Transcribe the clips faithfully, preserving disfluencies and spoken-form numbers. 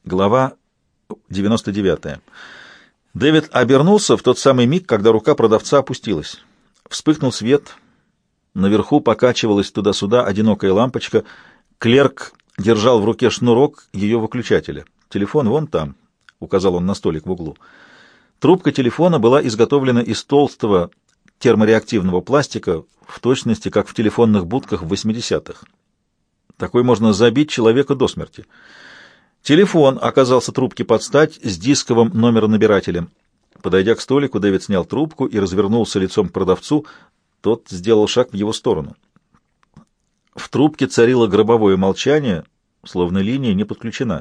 Глава девяносто девятая. Дэвид обернулся в тот самый миг, когда рука продавца опустилась. Вспыхнул свет. Наверху покачивалась туда-сюда одинокая лампочка. Клерк держал в руке шнурок ее выключателя. «Телефон вон там», — указал он на столик в углу. Трубка телефона была изготовлена из толстого термореактивного пластика, в точности, как в телефонных будках в восьмидесятых. Такой можно забить человека до смерти. Телефон оказался трубке под стать с дисковым номеронабирателем. Подойдя к столику, Дэвид снял трубку и развернулся лицом к продавцу. Тот сделал шаг в его сторону. В трубке царило гробовое молчание, словно линия не подключена.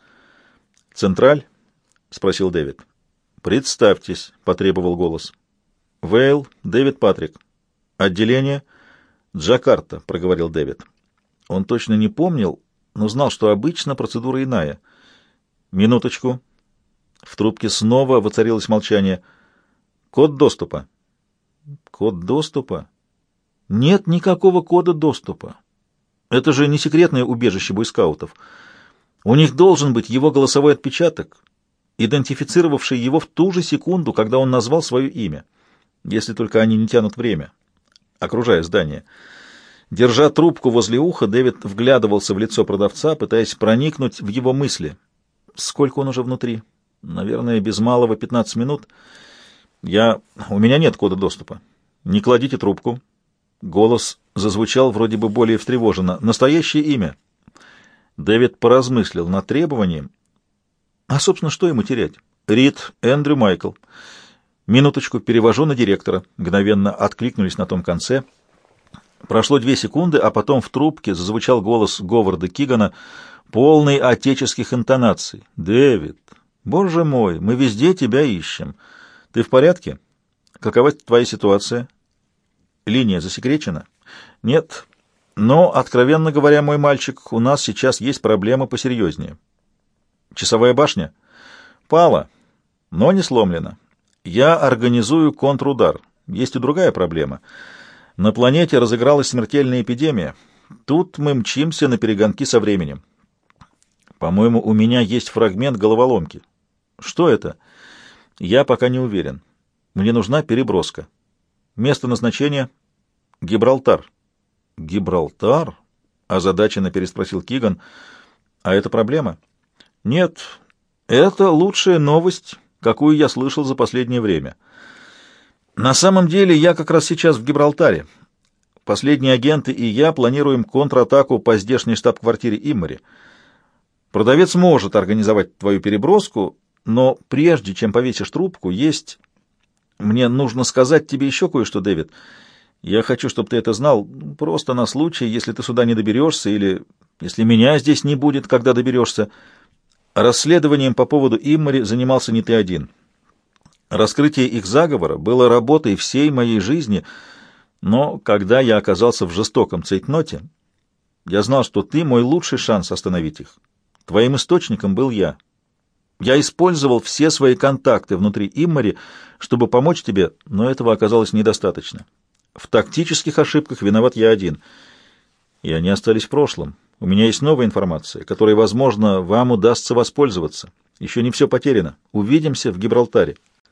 «Централь?» — спросил Дэвид. «Представьтесь», — потребовал голос. «Вейл, Дэвид Патрик». «Отделение?» «Джакарта», — проговорил Дэвид. Он точно не помнил, но знал, что обычно процедура иная. «Минуточку». В трубке снова воцарилось молчание. «Код доступа». «Код доступа?» «Нет никакого кода доступа. Это же не секретное убежище бойскаутов. У них должен быть его голосовой отпечаток, идентифицировавший его в ту же секунду, когда он назвал свое имя, если только они не тянут время, окружая здание». Держа трубку возле уха, Дэвид вглядывался в лицо продавца, пытаясь проникнуть в его мысли. Сколько он уже внутри? Наверное, без малого пятнадцать минут. Я... У меня нет кода доступа. Не кладите трубку. Голос зазвучал вроде бы более встревоженно. Настоящее имя. Дэвид поразмыслил над требованием. А, собственно, что ему терять? Рид Эндрю Майкл. Минуточку, перевожу на директора. Мгновенно откликнулись на том конце. Прошло две секунды, а потом в трубке зазвучал голос Говарда Кигана, полный отеческих интонаций. «Дэвид, боже мой, мы везде тебя ищем. Ты в порядке? Какова твоя ситуация? Линия засекречена?» «Нет, но, откровенно говоря, мой мальчик, у нас сейчас есть проблема посерьезнее». «Часовая башня?» «Пала, но не сломлена. Я организую контрудар. Есть и другая проблема». На планете разыгралась смертельная эпидемия. Тут мы мчимся на перегонки со временем. По-моему, у меня есть фрагмент головоломки. Что это? Я пока не уверен. Мне нужна переброска. Место назначения — Гибралтар. Гибралтар? Озадаченно переспросил Киган. А это проблема? Нет, это лучшая новость, какую я слышал за последнее время. На самом деле я как раз сейчас в Гибралтаре. Последние агенты и я планируем контратаку по здешней штаб-квартире Иммори. Продавец может организовать твою переброску, но прежде чем повесишь трубку, есть... Мне нужно сказать тебе еще кое-что, Дэвид. Я хочу, чтобы ты это знал, просто на случай, если ты сюда не доберешься или если меня здесь не будет, когда доберешься. Расследованием по поводу Иммори занимался не ты один. Раскрытие их заговора было работой всей моей жизни, но когда я оказался в жестоком цейтноте, я знал, что ты мой лучший шанс остановить их. Твоим источником был я. Я использовал все свои контакты внутри Иммори, чтобы помочь тебе, но этого оказалось недостаточно. В тактических ошибках виноват я один. И они остались в прошлом. У меня есть новая информация, которой, возможно, вам удастся воспользоваться. Еще не все потеряно. Увидимся в Гибралтаре.